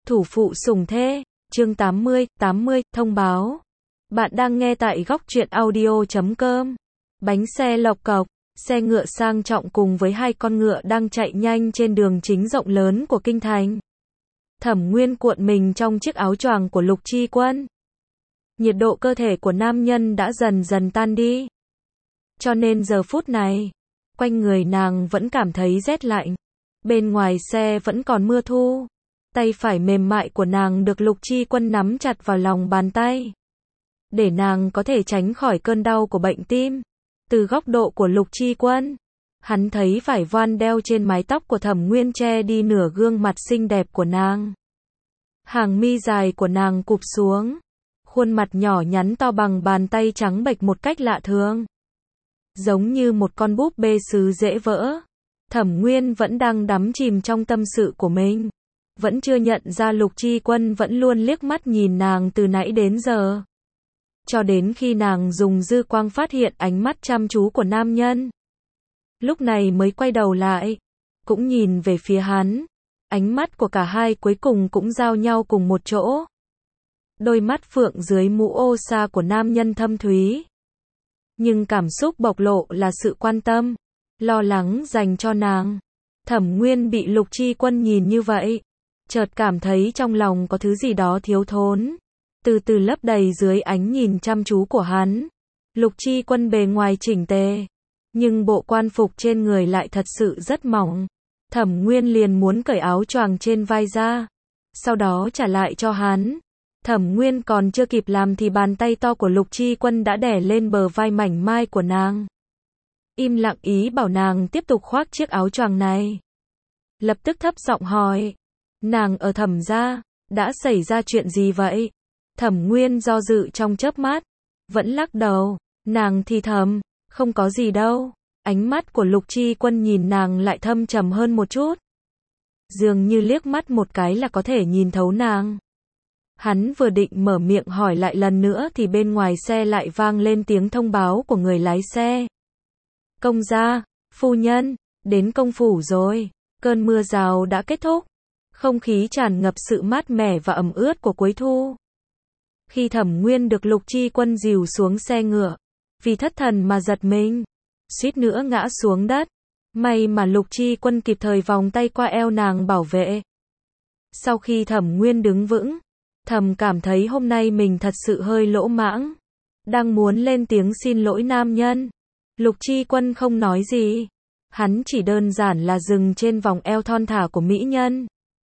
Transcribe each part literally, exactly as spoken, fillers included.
Thủ phụ sủng thê, chương tám mươi, tám mươi, thông báo. Bạn đang nghe tại góc truyện audio chấm com. Bánh xe lộc cộc, xe ngựa sang trọng cùng với hai con ngựa đang chạy nhanh trên đường chính rộng lớn của kinh thành. Thẩm Nguyên cuộn mình trong chiếc áo choàng của Lục Chi Quân. Nhiệt độ cơ thể của nam nhân đã dần dần tan đi. Cho nên giờ phút này, quanh người nàng vẫn cảm thấy rét lạnh. Bên ngoài xe vẫn còn mưa thu. Tay phải mềm mại của nàng được Lục Chi Quân nắm chặt vào lòng bàn tay, để nàng có thể tránh khỏi cơn đau của bệnh tim. Từ góc độ của Lục Chi Quân, hắn thấy vải voan đeo trên mái tóc của Thẩm Nguyên che đi nửa gương mặt xinh đẹp của nàng. Hàng mi dài của nàng cụp xuống, khuôn mặt nhỏ nhắn to bằng bàn tay trắng bệch một cách lạ thường, giống như một con búp bê sứ dễ vỡ. Thẩm Nguyên vẫn đang đắm chìm trong tâm sự của mình, vẫn chưa nhận ra Lục Chi Quân vẫn luôn liếc mắt nhìn nàng từ nãy đến giờ. Cho đến khi nàng dùng dư quang phát hiện ánh mắt chăm chú của nam nhân, lúc này mới quay đầu lại, cũng nhìn về phía hắn. Ánh mắt của cả hai cuối cùng cũng giao nhau cùng một chỗ. Đôi mắt phượng dưới mũ ô sa của nam nhân thâm thúy, nhưng cảm xúc bộc lộ là sự quan tâm, lo lắng dành cho nàng. Thẩm Nguyên bị Lục Chi Quân nhìn như vậy, chợt cảm thấy trong lòng có thứ gì đó thiếu thốn, từ từ lấp đầy dưới ánh nhìn chăm chú của hắn. Lục Chi Quân bề ngoài chỉnh tề, nhưng bộ quan phục trên người lại thật sự rất mỏng. Thẩm Nguyên liền muốn cởi áo choàng trên vai ra, sau đó trả lại cho hắn. Thẩm Nguyên còn chưa kịp làm thì bàn tay to của Lục Chi Quân đã đè lên bờ vai mảnh mai của nàng, im lặng ý bảo nàng tiếp tục khoác chiếc áo choàng này. Lập tức thấp giọng hỏi, nàng ở Thẩm gia, đã xảy ra chuyện gì vậy? Thẩm Nguyên do dự trong chớp mắt, vẫn lắc đầu. Nàng thì thầm, không có gì đâu. Ánh mắt của Lục Chi Quân nhìn nàng lại thâm trầm hơn một chút, dường như liếc mắt một cái là có thể nhìn thấu nàng. Hắn vừa định mở miệng hỏi lại lần nữa thì bên ngoài xe lại vang lên tiếng thông báo của người lái xe. Công gia, phu nhân, đến công phủ rồi. Cơn mưa rào đã kết thúc, không khí tràn ngập sự mát mẻ và ẩm ướt của cuối thu. Khi Thẩm Nguyên được Lục Chi Quân dìu xuống xe ngựa, vì thất thần mà giật mình, suýt nữa ngã xuống đất. May mà Lục Chi Quân kịp thời vòng tay qua eo nàng bảo vệ. Sau khi Thẩm Nguyên đứng vững, thầm cảm thấy hôm nay mình thật sự hơi lỗ mãng. Đang muốn lên tiếng xin lỗi nam nhân, Lục Chi Quân không nói gì. Hắn chỉ đơn giản là dừng trên vòng eo thon thả của mỹ nhân,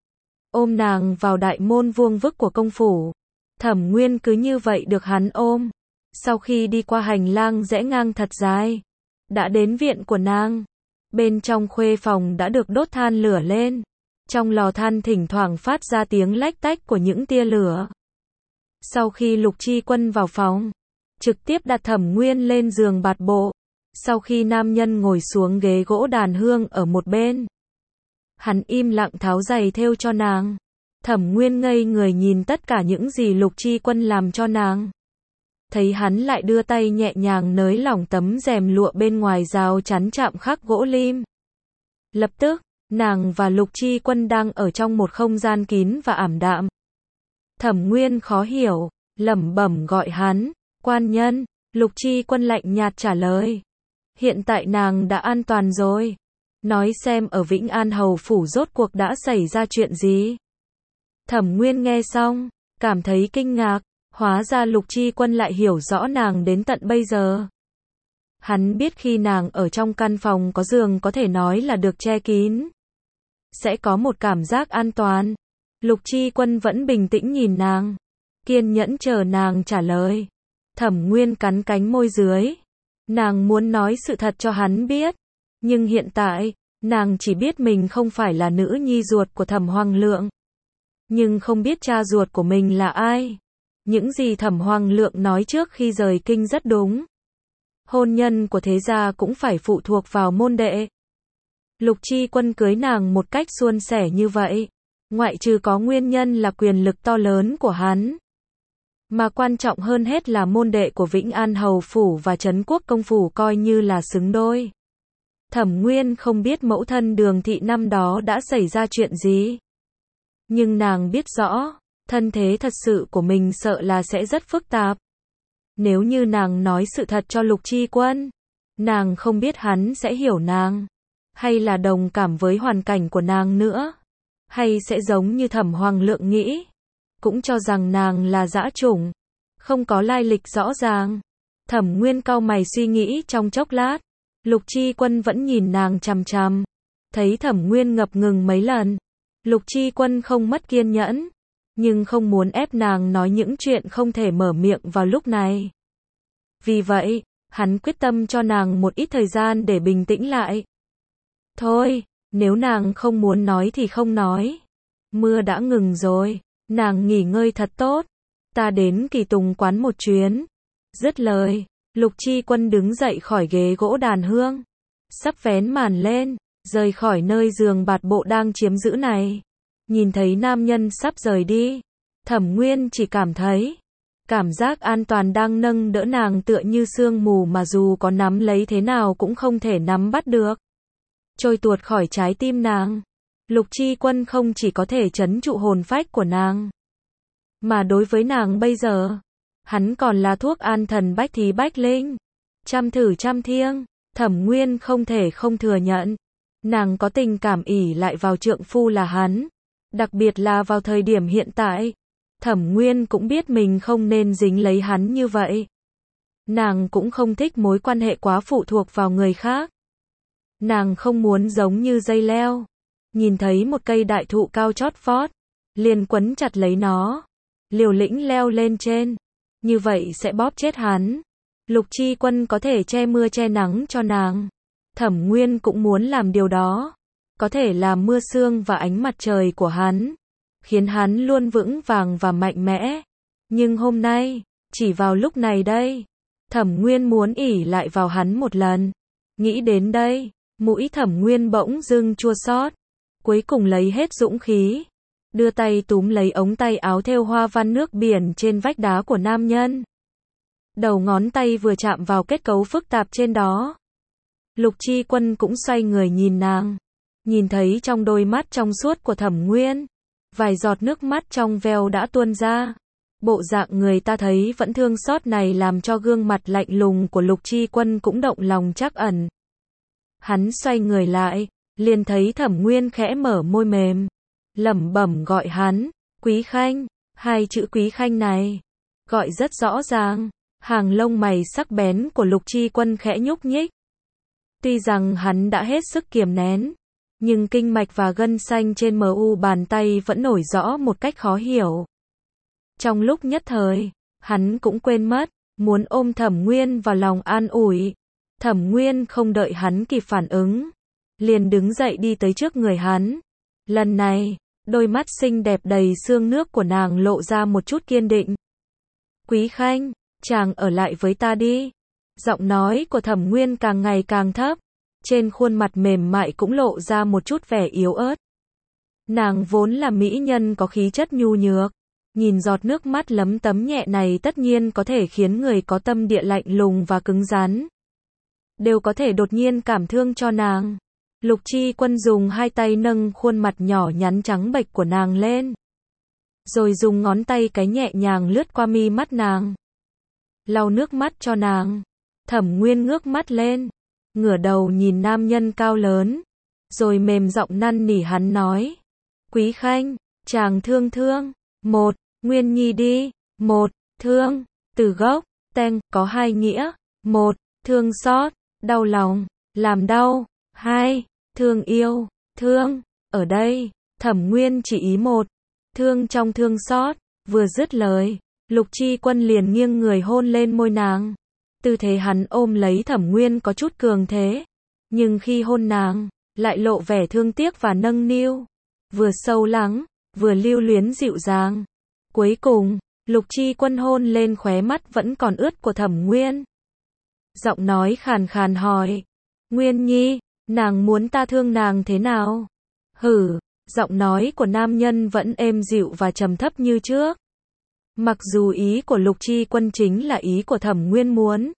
ôm nàng vào đại môn vuông vức của công phủ. Thẩm Nguyên cứ như vậy được hắn ôm. Sau khi đi qua hành lang rẽ ngang thật dài, đã đến viện của nàng. Bên trong khuê phòng đã được đốt than lửa lên. Trong lò than thỉnh thoảng phát ra tiếng lách tách của những tia lửa. Sau khi Lục Chi Quân vào phòng, trực tiếp đặt Thẩm Nguyên lên giường bạt bộ. Sau khi nam nhân ngồi xuống ghế gỗ đàn hương ở một bên, hắn im lặng tháo giày thêu cho nàng. Thẩm Nguyên ngây người nhìn tất cả những gì Lục Chi Quân làm cho nàng. Thấy hắn lại đưa tay nhẹ nhàng nới lỏng tấm rèm lụa bên ngoài rào chắn chạm khắc gỗ lim. Lập tức, nàng và Lục Chi Quân đang ở trong một không gian kín và ảm đạm. Thẩm Nguyên khó hiểu, lẩm bẩm gọi hắn, quan nhân. Lục Chi Quân lạnh nhạt trả lời, hiện tại nàng đã an toàn rồi. Nói xem ở Vĩnh An Hầu Phủ rốt cuộc đã xảy ra chuyện gì? Thẩm Nguyên nghe xong, cảm thấy kinh ngạc, hóa ra Lục Chi Quân lại hiểu rõ nàng đến tận bây giờ. Hắn biết khi nàng ở trong căn phòng có giường có thể nói là được che kín, sẽ có một cảm giác an toàn. Lục Chi Quân vẫn bình tĩnh nhìn nàng, kiên nhẫn chờ nàng trả lời. Thẩm Nguyên cắn cánh môi dưới. Nàng muốn nói sự thật cho hắn biết, nhưng hiện tại, nàng chỉ biết mình không phải là nữ nhi ruột của Thẩm Hoàng Lượng, nhưng không biết cha ruột của mình là ai. Những gì Thẩm Hoàng Lượng nói trước khi rời kinh rất đúng. Hôn nhân của thế gia cũng phải phụ thuộc vào môn đệ. Lục Chi Quân cưới nàng một cách suôn sẻ như vậy, ngoại trừ có nguyên nhân là quyền lực to lớn của hắn, mà quan trọng hơn hết là môn đệ của Vĩnh An Hầu Phủ và Trấn Quốc Công Phủ coi như là xứng đôi. Thẩm Nguyên không biết mẫu thân Đường Thị năm đó đã xảy ra chuyện gì. Nhưng nàng biết rõ, thân thế thật sự của mình sợ là sẽ rất phức tạp. Nếu như nàng nói sự thật cho Lục Chi Quân, nàng không biết hắn sẽ hiểu nàng, hay là đồng cảm với hoàn cảnh của nàng nữa, hay sẽ giống như Thẩm Hoàng Lượng nghĩ, cũng cho rằng nàng là dã chủng, không có lai lịch rõ ràng. Thẩm Nguyên cau mày suy nghĩ trong chốc lát, Lục Chi Quân vẫn nhìn nàng chằm chằm, thấy Thẩm Nguyên ngập ngừng mấy lần, Lục Chi Quân không mất kiên nhẫn, nhưng không muốn ép nàng nói những chuyện không thể mở miệng vào lúc này. Vì vậy, hắn quyết tâm cho nàng một ít thời gian để bình tĩnh lại. Thôi, nếu nàng không muốn nói thì không nói. Mưa đã ngừng rồi, nàng nghỉ ngơi thật tốt. Ta đến Kỳ Tùng quán một chuyến. Dứt lời, Lục Chi Quân đứng dậy khỏi ghế gỗ đàn hương, sắp vén màn lên, rời khỏi nơi giường bạt bộ đang chiếm giữ này. Nhìn thấy nam nhân sắp rời đi, Thẩm Nguyên chỉ cảm thấy cảm giác an toàn đang nâng đỡ nàng tựa như sương mù mà dù có nắm lấy thế nào cũng không thể nắm bắt được. Trôi tuột khỏi trái tim nàng. Lục Chi Quân không chỉ có thể trấn trụ hồn phách của nàng, mà đối với nàng bây giờ, hắn còn là thuốc an thần bách thí bách linh. Trăm thử trăm thiêng, Thẩm Nguyên không thể không thừa nhận. Nàng có tình cảm ỷ lại vào trượng phu là hắn. Đặc biệt là vào thời điểm hiện tại. Thẩm Nguyên cũng biết mình không nên dính lấy hắn như vậy. Nàng cũng không thích mối quan hệ quá phụ thuộc vào người khác. Nàng không muốn giống như dây leo. Nhìn thấy một cây đại thụ cao chót vót, liền quấn chặt lấy nó, liều lĩnh leo lên trên. Như vậy sẽ bóp chết hắn. Lục Chi Quân có thể che mưa che nắng cho nàng. Thẩm Nguyên cũng muốn làm điều đó. Có thể làm mưa sương và ánh mặt trời của hắn, khiến hắn luôn vững vàng và mạnh mẽ. Nhưng hôm nay, chỉ vào lúc này đây, Thẩm Nguyên muốn ỷ lại vào hắn một lần. Nghĩ đến đây, mũi Thẩm Nguyên bỗng dưng chua xót. Cuối cùng lấy hết dũng khí, đưa tay túm lấy ống tay áo thêu hoa văn nước biển trên vách đá của nam nhân. Đầu ngón tay vừa chạm vào kết cấu phức tạp trên đó. Lục Chi Quân cũng xoay người nhìn nàng. Nhìn thấy trong đôi mắt trong suốt của Thẩm Nguyên, vài giọt nước mắt trong veo đã tuôn ra. Bộ dạng người ta thấy vẫn thương xót này làm cho gương mặt lạnh lùng của Lục Chi Quân cũng động lòng trắc ẩn. Hắn xoay người lại, liền thấy Thẩm Nguyên khẽ mở môi mềm, lẩm bẩm gọi hắn, Quý Khanh. Hai chữ Quý Khanh này, gọi rất rõ ràng. Hàng lông mày sắc bén của Lục Chi Quân khẽ nhúc nhích. Tuy rằng hắn đã hết sức kiềm nén, nhưng kinh mạch và gân xanh trên mờ u bàn tay vẫn nổi rõ một cách khó hiểu. Trong lúc nhất thời, hắn cũng quên mất, muốn ôm Thẩm Nguyên vào lòng an ủi. Thẩm Nguyên không đợi hắn kịp phản ứng, liền đứng dậy đi tới trước người hắn. Lần này, đôi mắt xinh đẹp đầy sương nước của nàng lộ ra một chút kiên định. Quý Khanh, chàng ở lại với ta đi. Giọng nói của Thẩm Nguyên càng ngày càng thấp, trên khuôn mặt mềm mại cũng lộ ra một chút vẻ yếu ớt. Nàng vốn là mỹ nhân có khí chất nhu nhược, nhìn giọt nước mắt lấm tấm nhẹ này tất nhiên có thể khiến người có tâm địa lạnh lùng và cứng rắn đều có thể đột nhiên cảm thương cho nàng. Lục Chi Quân dùng hai tay nâng khuôn mặt nhỏ nhắn trắng bệch của nàng lên, rồi dùng ngón tay cái nhẹ nhàng lướt qua mi mắt nàng, lau nước mắt cho nàng. Thẩm Nguyên ngước mắt lên, ngửa đầu nhìn nam nhân cao lớn, rồi mềm giọng năn nỉ hắn nói, Quý Khanh, chàng thương thương, một, Nguyên Nhi đi, một, thương, từ gốc, tên, có hai nghĩa, một, thương xót, đau lòng, làm đau, hai, thương yêu, thương, ở đây, Thẩm Nguyên chỉ ý một, thương trong thương xót. Vừa dứt lời, Lục Chi Quân liền nghiêng người hôn lên môi nàng. Tư thế hắn ôm lấy Thẩm Nguyên có chút cường thế, nhưng khi hôn nàng, lại lộ vẻ thương tiếc và nâng niu, vừa sâu lắng, vừa lưu luyến dịu dàng. Cuối cùng, Lục Chi Quân hôn lên khóe mắt vẫn còn ướt của Thẩm Nguyên. Giọng nói khàn khàn hỏi, Nguyên Nhi, nàng muốn ta thương nàng thế nào? Hử, giọng nói của nam nhân vẫn êm dịu và trầm thấp như trước. Mặc dù ý của Lục Chi Quân chính là ý của Thẩm Nguyên muốn,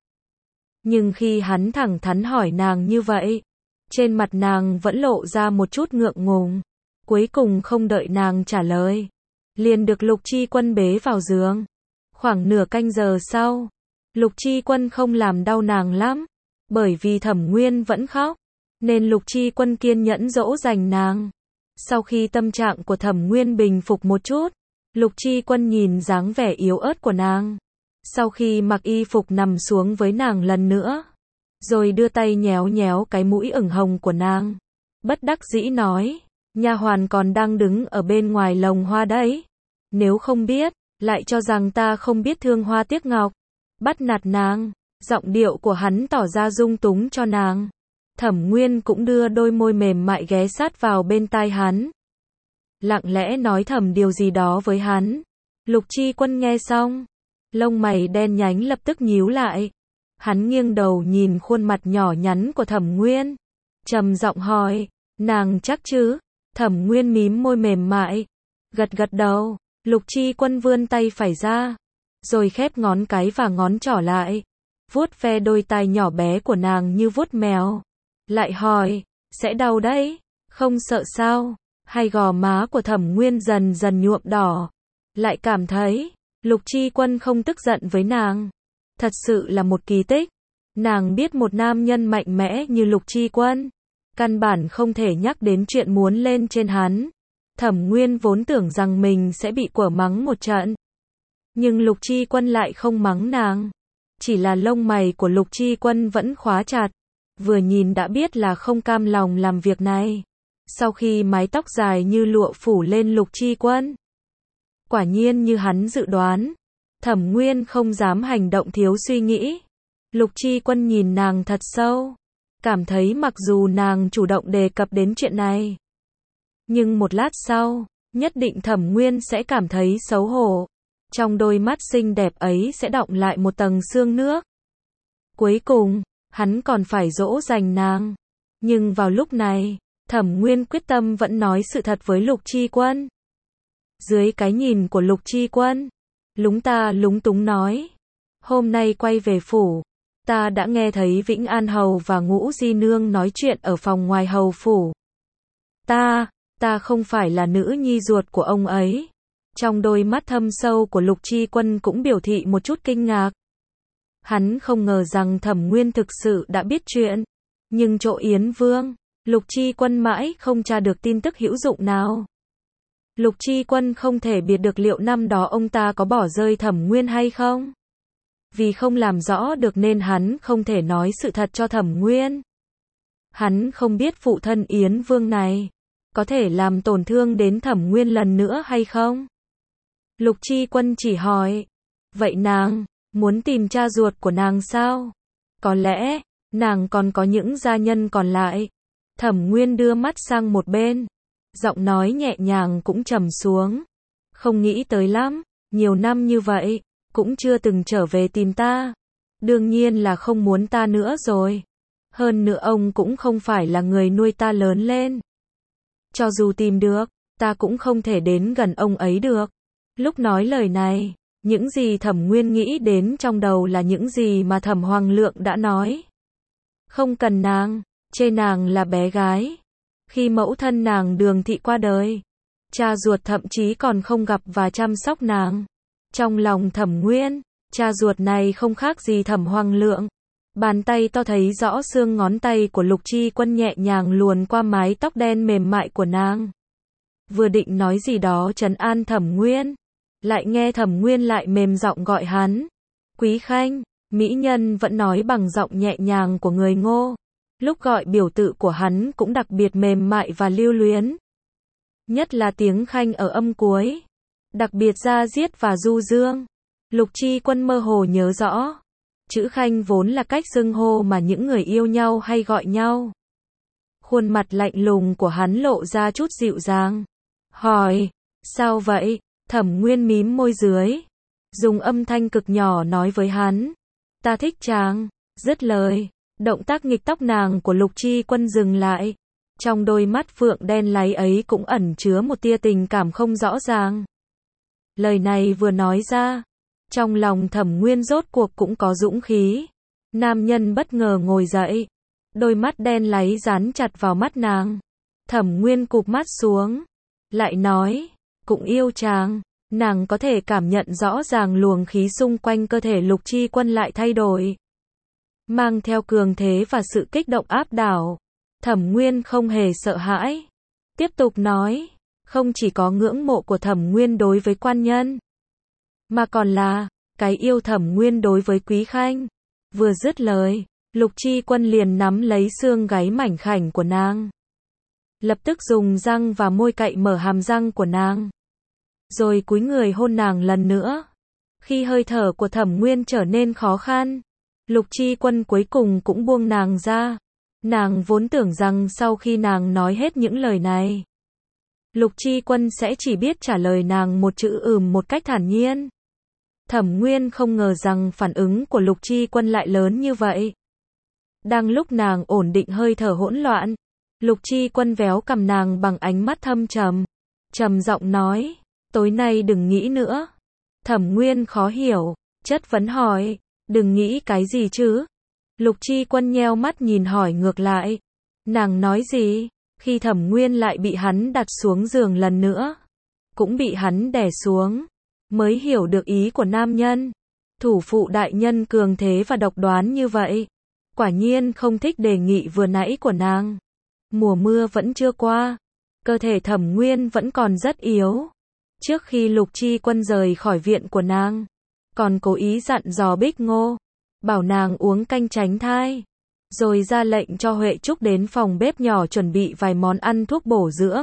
nhưng khi hắn thẳng thắn hỏi nàng như vậy, trên mặt nàng vẫn lộ ra một chút ngượng ngùng. Cuối cùng không đợi nàng trả lời, liền được Lục Chi Quân bế vào giường. Khoảng nửa canh giờ sau, Lục Chi Quân không làm đau nàng lắm, bởi vì Thẩm Nguyên vẫn khóc, nên Lục Chi Quân kiên nhẫn dỗ dành nàng. Sau khi tâm trạng của Thẩm Nguyên bình phục một chút, Lục Chi Quân nhìn dáng vẻ yếu ớt của nàng. Sau khi mặc y phục nằm xuống với nàng lần nữa, rồi đưa tay nhéo nhéo cái mũi ửng hồng của nàng. Bất đắc dĩ nói, nha hoàn còn đang đứng ở bên ngoài lồng hoa đấy. Nếu không biết, lại cho rằng ta không biết thương hoa tiếc ngọc. Bắt nạt nàng, giọng điệu của hắn tỏ ra dung túng cho nàng. Thẩm Nguyên cũng đưa đôi môi mềm mại ghé sát vào bên tai hắn, lặng lẽ nói thầm điều gì đó với hắn. Lục Chi Quân nghe xong, lông mày đen nhánh lập tức nhíu lại. Hắn nghiêng đầu nhìn khuôn mặt nhỏ nhắn của Thẩm Nguyên, trầm giọng hỏi, nàng chắc chứ? Thẩm Nguyên mím môi mềm mại, gật gật đầu. Lục Chi Quân vươn tay phải ra, rồi khép ngón cái và ngón trỏ lại, vuốt ve đôi tai nhỏ bé của nàng như vuốt mèo. Lại hỏi, sẽ đau đấy, không sợ sao? Hai gò má của Thẩm Nguyên dần dần nhuộm đỏ, lại cảm thấy Lục Chi Quân không tức giận với nàng. Thật sự là một kỳ tích. Nàng biết một nam nhân mạnh mẽ như Lục Chi Quân, căn bản không thể nhắc đến chuyện muốn lên trên hắn. Thẩm Nguyên vốn tưởng rằng mình sẽ bị quở mắng một trận, nhưng Lục Chi Quân lại không mắng nàng. Chỉ là lông mày của Lục Chi Quân vẫn khóa chặt, vừa nhìn đã biết là không cam lòng làm việc này. Sau khi mái tóc dài như lụa phủ lên Lục Chi Quân, quả nhiên như hắn dự đoán, Thẩm Nguyên không dám hành động thiếu suy nghĩ. Lục Chi Quân nhìn nàng thật sâu, cảm thấy mặc dù nàng chủ động đề cập đến chuyện này, nhưng một lát sau, nhất định Thẩm Nguyên sẽ cảm thấy xấu hổ. Trong đôi mắt xinh đẹp ấy sẽ đọng lại một tầng sương nước. Cuối cùng, hắn còn phải dỗ dành nàng. Nhưng vào lúc này, Thẩm Nguyên quyết tâm vẫn nói sự thật với Lục Chi Quân. Dưới cái nhìn của Lục Chi Quân, lúng ta lúng túng nói, hôm nay quay về phủ, ta đã nghe thấy Vĩnh An Hầu và Ngũ Di Nương nói chuyện ở phòng ngoài hầu phủ. Ta, ta không phải là nữ nhi ruột của ông ấy. Trong đôi mắt thâm sâu của Lục Chi Quân cũng biểu thị một chút kinh ngạc. Hắn không ngờ rằng Thẩm Nguyên thực sự đã biết chuyện. Nhưng chỗ Yến Vương, Lục Chi Quân mãi không tra được tin tức hữu dụng nào. Lục Chi Quân không thể biết được liệu năm đó ông ta có bỏ rơi Thẩm Nguyên hay không. Vì không làm rõ được nên hắn không thể nói sự thật cho Thẩm Nguyên. Hắn không biết phụ thân Yến Vương này có thể làm tổn thương đến Thẩm Nguyên lần nữa hay không. Lục Chi Quân chỉ hỏi, vậy nàng muốn tìm cha ruột của nàng sao? Có lẽ nàng còn có những gia nhân còn lại. Thẩm Nguyên đưa mắt sang một bên, giọng nói nhẹ nhàng cũng trầm xuống. Không nghĩ tới lắm, nhiều năm như vậy, cũng chưa từng trở về tìm ta. Đương nhiên là không muốn ta nữa rồi. Hơn nữa ông cũng không phải là người nuôi ta lớn lên. Cho dù tìm được, ta cũng không thể đến gần ông ấy được. Lúc nói lời này, những gì Thẩm Nguyên nghĩ đến trong đầu là những gì mà Thẩm Hoàng Lượng đã nói. Không cần nàng, chê nàng là bé gái. Khi mẫu thân nàng Đường Thị qua đời, cha ruột thậm chí còn không gặp và chăm sóc nàng. Trong lòng Thẩm Nguyên, cha ruột này không khác gì Thẩm Hoàng Lượng. Bàn tay to thấy rõ xương ngón tay của Lục Chi Quân nhẹ nhàng luồn qua mái tóc đen mềm mại của nàng. Vừa định nói gì đó trấn an Thẩm Nguyên, lại nghe Thẩm Nguyên lại mềm giọng gọi hắn. Quý Khanh, mỹ nhân vẫn nói bằng giọng nhẹ nhàng của người Ngô. Lúc gọi biểu tự của hắn cũng đặc biệt mềm mại và lưu luyến. Nhất là tiếng Khanh ở âm cuối, đặc biệt da diết và du dương. Lục Chi Quân mơ hồ nhớ rõ, chữ Khanh vốn là cách xưng hô mà những người yêu nhau hay gọi nhau. Khuôn mặt lạnh lùng của hắn lộ ra chút dịu dàng. Hỏi, sao vậy? Thẩm Nguyên mím môi dưới, dùng âm thanh cực nhỏ nói với hắn. Ta thích chàng. Dứt lời, động tác nghịch tóc nàng của Lục Chi Quân dừng lại. Trong đôi mắt phượng đen láy ấy cũng ẩn chứa một tia tình cảm không rõ ràng. Lời này vừa nói ra, trong lòng Thẩm Nguyên rốt cuộc cũng có dũng khí. Nam nhân bất ngờ ngồi dậy, đôi mắt đen láy dán chặt vào mắt nàng. Thẩm Nguyên cụp mắt xuống, lại nói, cũng yêu chàng. Nàng có thể cảm nhận rõ ràng luồng khí xung quanh cơ thể Lục Chi Quân lại thay đổi, mang theo cường thế và sự kích động áp đảo. Thẩm Nguyên không hề sợ hãi, tiếp tục nói, không chỉ có ngưỡng mộ của Thẩm Nguyên đối với quan nhân, mà còn là cái yêu Thẩm Nguyên đối với Quý Khanh. Vừa dứt lời, Lục Chi Quân liền nắm lấy xương gáy mảnh khảnh của nàng, lập tức dùng răng và môi cạy mở hàm răng của nàng, rồi cúi người hôn nàng lần nữa. Khi hơi thở của Thẩm Nguyên trở nên khó khăn, Lục Chi Quân cuối cùng cũng buông nàng ra. Nàng vốn tưởng rằng sau khi nàng nói hết những lời này, Lục Chi Quân sẽ chỉ biết trả lời nàng một chữ ừm một cách thản nhiên. Thẩm Nguyên không ngờ rằng phản ứng của Lục Chi Quân lại lớn như vậy. Đang lúc nàng ổn định hơi thở hỗn loạn, Lục Chi Quân véo cằm nàng bằng ánh mắt thâm trầm, trầm giọng nói, tối nay đừng nghĩ nữa. Thẩm Nguyên khó hiểu, chất vấn hỏi, đừng nghĩ cái gì chứ? Lục Chi Quân nheo mắt nhìn hỏi ngược lại, nàng nói gì? Khi Thẩm Nguyên lại bị hắn đặt xuống giường lần nữa, cũng bị hắn đè xuống, mới hiểu được ý của nam nhân. Thủ phụ đại nhân cường thế và độc đoán như vậy, quả nhiên không thích đề nghị vừa nãy của nàng. Mùa mưa vẫn chưa qua, cơ thể Thẩm Nguyên vẫn còn rất yếu. Trước khi Lục Chi Quân rời khỏi viện của nàng, còn cố ý dặn dò Bích Ngô, bảo nàng uống canh tránh thai, rồi ra lệnh cho Huệ Trúc đến phòng bếp nhỏ chuẩn bị vài món ăn thuốc bổ dưỡng.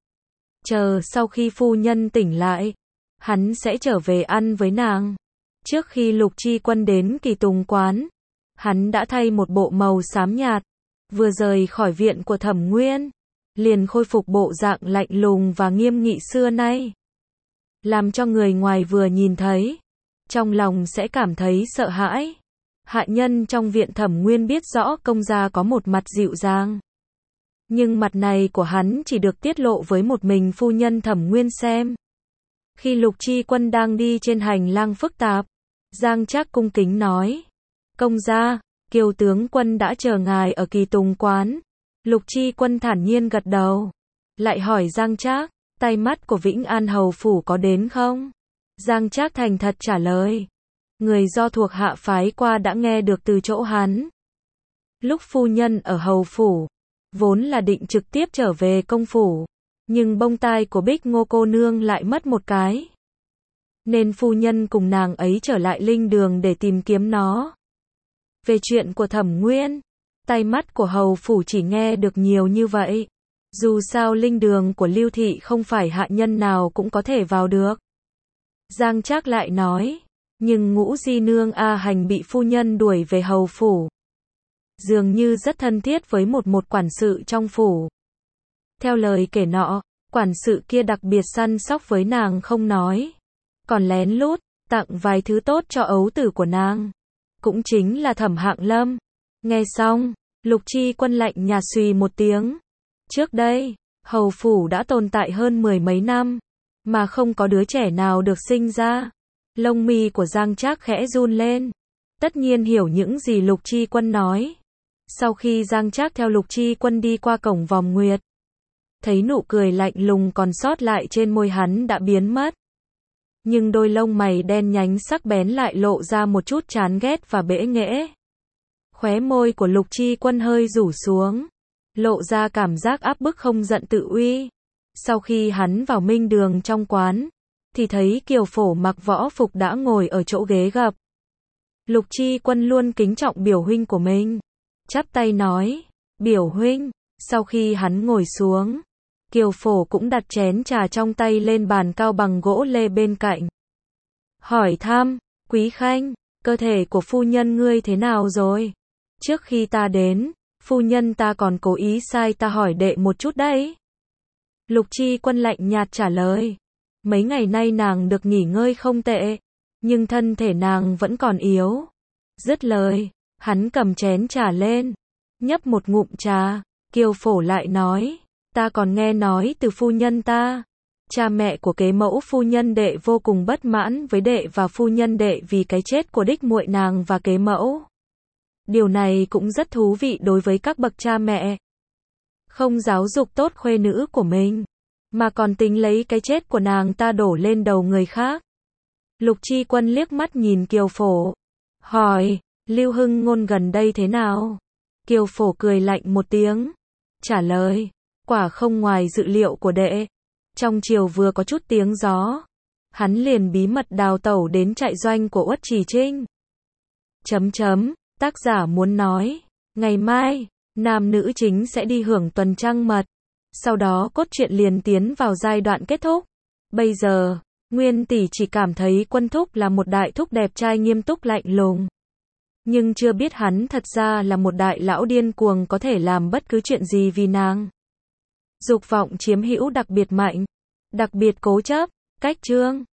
Chờ sau khi phu nhân tỉnh lại, hắn sẽ trở về ăn với nàng. Trước khi Lục Chi Quân đến Kỳ Tùng quán, hắn đã thay một bộ màu xám nhạt, vừa rời khỏi viện của Thẩm Nguyên, liền khôi phục bộ dạng lạnh lùng và nghiêm nghị xưa nay, làm cho người ngoài vừa nhìn thấy, trong lòng sẽ cảm thấy sợ hãi. Hạ nhân trong viện Thẩm Nguyên biết rõ công gia có một mặt dịu dàng, nhưng mặt này của hắn chỉ được tiết lộ với một mình phu nhân Thẩm Nguyên xem. Khi Lục Chi Quân đang đi trên hành lang phức tạp, Giang Trác cung kính nói, công gia, Kiều tướng quân đã chờ ngài ở Kỳ Tùng quán. Lục Chi Quân thản nhiên gật đầu, lại hỏi Giang Trác, tay mắt của Vĩnh An hầu phủ có đến không? Giang Trác thành thật trả lời, người do thuộc hạ phái qua đã nghe được từ chỗ hắn. Lúc phu nhân ở hầu phủ, vốn là định trực tiếp trở về công phủ, nhưng bông tai của Bích Ngô cô nương lại mất một cái, nên phu nhân cùng nàng ấy trở lại linh đường để tìm kiếm nó. Về chuyện của Thẩm Nguyên, tay mắt của hầu phủ chỉ nghe được nhiều như vậy. Dù sao linh đường của Lưu thị không phải hạ nhân nào cũng có thể vào được. Giang Trác lại nói, nhưng Ngũ Di nương A Hành bị phu nhân đuổi về hầu phủ, dường như rất thân thiết với một một quản sự trong phủ. Theo lời kể nọ, quản sự kia đặc biệt săn sóc với nàng không nói, còn lén lút tặng vài thứ tốt cho ấu tử của nàng, cũng chính là Thẩm Hạng Lâm. Nghe xong, Lục Chi Quân lạnh nhạt xùy một tiếng. Trước đây, hầu phủ đã tồn tại hơn mười mấy năm, mà không có đứa trẻ nào được sinh ra. Lông mi của Giang Trác khẽ run lên, tất nhiên hiểu những gì Lục Chi Quân nói. Sau khi Giang Trác theo Lục Chi Quân đi qua cổng vòng nguyệt, thấy nụ cười lạnh lùng còn sót lại trên môi hắn đã biến mất, nhưng đôi lông mày đen nhánh sắc bén lại lộ ra một chút chán ghét và bẽ nghễ. Khóe môi của Lục Chi Quân hơi rủ xuống, lộ ra cảm giác áp bức không giận tự uy. Sau khi hắn vào minh đường trong quán, thì thấy Kiều Phổ mặc võ phục đã ngồi ở chỗ ghế gập. Lục Chi Quân luôn kính trọng biểu huynh của mình, chắp tay nói, biểu huynh. Sau khi hắn ngồi xuống, Kiều Phổ cũng đặt chén trà trong tay lên bàn cao bằng gỗ lê bên cạnh. Hỏi thăm, Quý Khanh, cơ thể của phu nhân ngươi thế nào rồi? Trước khi ta đến, phu nhân ta còn cố ý sai ta hỏi đệ một chút đấy. Lục Chi Quân lạnh nhạt trả lời, mấy ngày nay nàng được nghỉ ngơi không tệ, nhưng thân thể nàng vẫn còn yếu. Dứt lời, hắn cầm chén trà lên, nhấp một ngụm trà. Kiều Phổ lại nói, ta còn nghe nói từ phu nhân ta, cha mẹ của kế mẫu phu nhân đệ vô cùng bất mãn với đệ và phu nhân đệ vì cái chết của đích muội nàng và kế mẫu. Điều này cũng rất thú vị đối với các bậc cha mẹ, không giáo dục tốt khuê nữ của mình. mà còn tính lấy cái chết của nàng ta đổ lên đầu người khác. Lục Chi Quân liếc mắt nhìn Kiều Phổ, hỏi, Lưu Hưng Ngôn gần đây thế nào? Kiều Phổ cười lạnh một tiếng, trả lời, quả không ngoài dự liệu của đệ. Trong triều vừa có chút tiếng gió, hắn liền bí mật đào tẩu đến trại doanh của Uất Trì Trinh. Chấm chấm, tác giả muốn nói, ngày mai, nam nữ chính sẽ đi hưởng tuần trăng mật, sau đó cốt truyện liền tiến vào giai đoạn kết thúc. Bây giờ, Nguyên tỷ chỉ cảm thấy Quân thúc là một đại thúc đẹp trai nghiêm túc lạnh lùng. Nhưng chưa biết hắn thật ra là một đại lão điên cuồng có thể làm bất cứ chuyện gì vì nàng. Dục vọng chiếm hữu đặc biệt mạnh, đặc biệt cố chấp, cách chương.